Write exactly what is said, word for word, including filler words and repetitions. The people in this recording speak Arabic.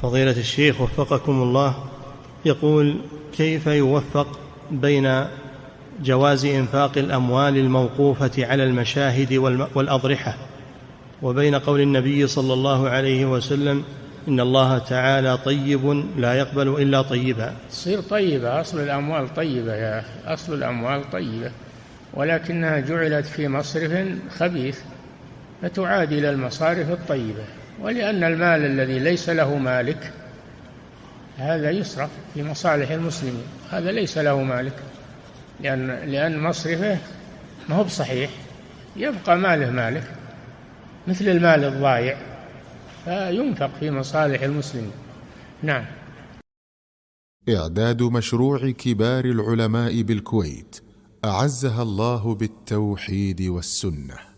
فضيلة الشيخ وفقكم الله، يقول: كيف يوفق بين جواز إنفاق الأموال الموقوفة على المشاهد والأضرحة وبين قول النبي صلى الله عليه وسلم: إن الله تعالى طيب لا يقبل إلا طيبا؟ تصير طيبة، أصل الأموال طيبة يا أصل الأموال طيبة، ولكنها جعلت في مصرف خبيث فتعادل المصارف الطيبة. ولأن المال الذي ليس له مالك هذا يصرف في مصالح المسلمين، هذا ليس له مالك، لأن لأن مصرفه ما هو بصحيح، يبقى ماله مالك مثل المال الضائع، فينفق في مصالح المسلمين. نعم. إعداد مشروع كبار العلماء بالكويت أعزها الله بالتوحيد والسنة.